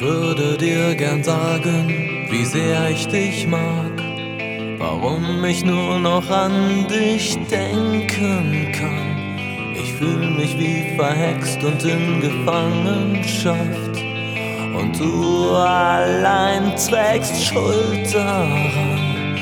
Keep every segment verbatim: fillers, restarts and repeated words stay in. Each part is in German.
würde dir gern sagen, wie sehr ich dich mag, warum ich nur noch an dich denken kann. Ich fühl mich wie verhext und in Gefangenschaft, und du allein trägst Schuld daran.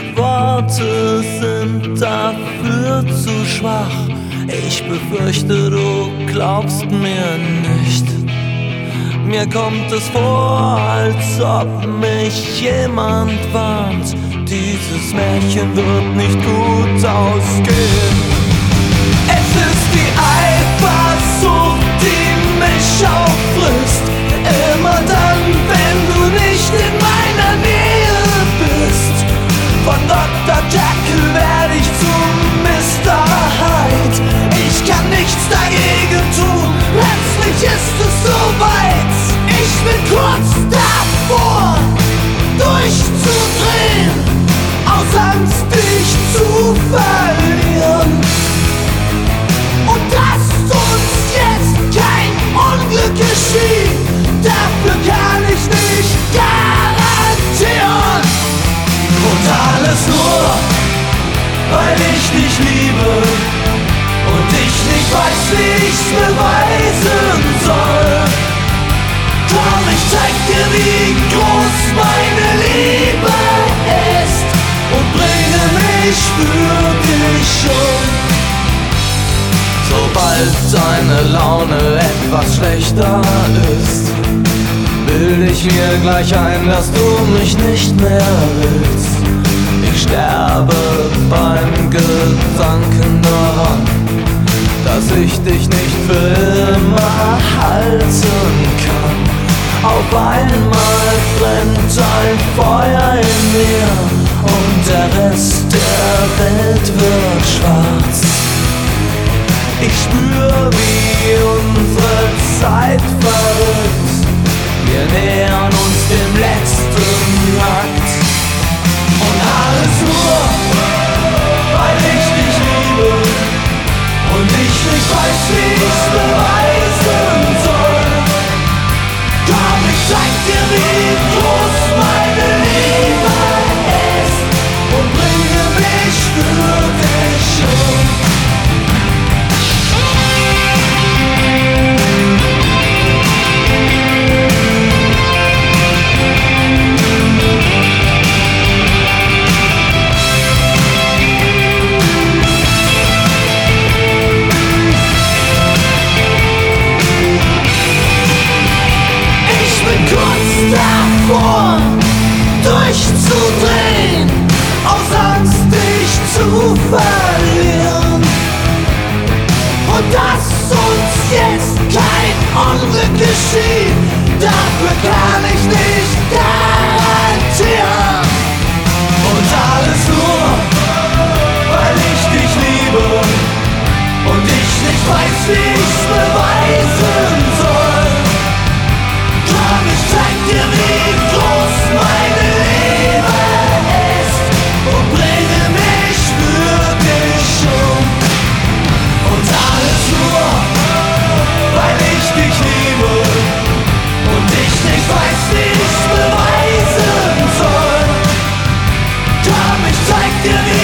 Worte sind dafür zu schwach, ich befürchte, du glaubst mir nicht. Mir kommt es vor, als ob mich jemand warnt, dieses Märchen wird nicht gut ausgehen. Es ist die Eifersucht, die mich auffrisst, immer dann, wenn du nicht in meiner Nähe bist. Von Doktor Jekyll werde ich zum Mister Hyde. Ich kann nichts dagegen tun, plötzlich ist es soweit. Ich bin kurz davor, durchzudrehen, aus Angst dich zu verlieren. Und dass uns jetzt kein Unglück geschieht, dafür kann ich nicht garantieren. Und alles nur, weil ich dich liebe und ich nicht weiß, wie ich's beweisen soll. Komm, ich zeig dir, wie groß meine Liebe ist und bringe mich für dich um. Sobald deine Laune etwas schlechter ist, bild ich mir gleich ein, dass du mich nicht mehr willst. Ich sterbe beim Gedanken daran, dass ich dich nicht für immer halten kann. Auf einmal brennt ein Feuer in mir und der Rest der Welt wird schwarz. Ich spür, wie unsere Zeit verrückt, wir nähern uns dem letzten Akt. Und alles nur, weil ich dich liebe und ich nicht weiß, wie ich's beweisen soll. Komm, ich zeig dir, wie groß meine Liebe ist und bringe mich für dich um. Durchzudrehen, aus Angst dich zu verlieren. Und dass uns jetzt kein Unglück geschieht, dafür kann ich nicht garantieren. Und alles nur, weil ich dich liebe und ich nicht weiß, wie ich's beweisen soll. Komm, ich zeig dir, wie groß meine Liebe ist und bringe mich für dich um. Und alles nur, weil ich dich liebe und ich nicht weiß, wie ich's beweisen soll. Komm, ich zeig dir, wie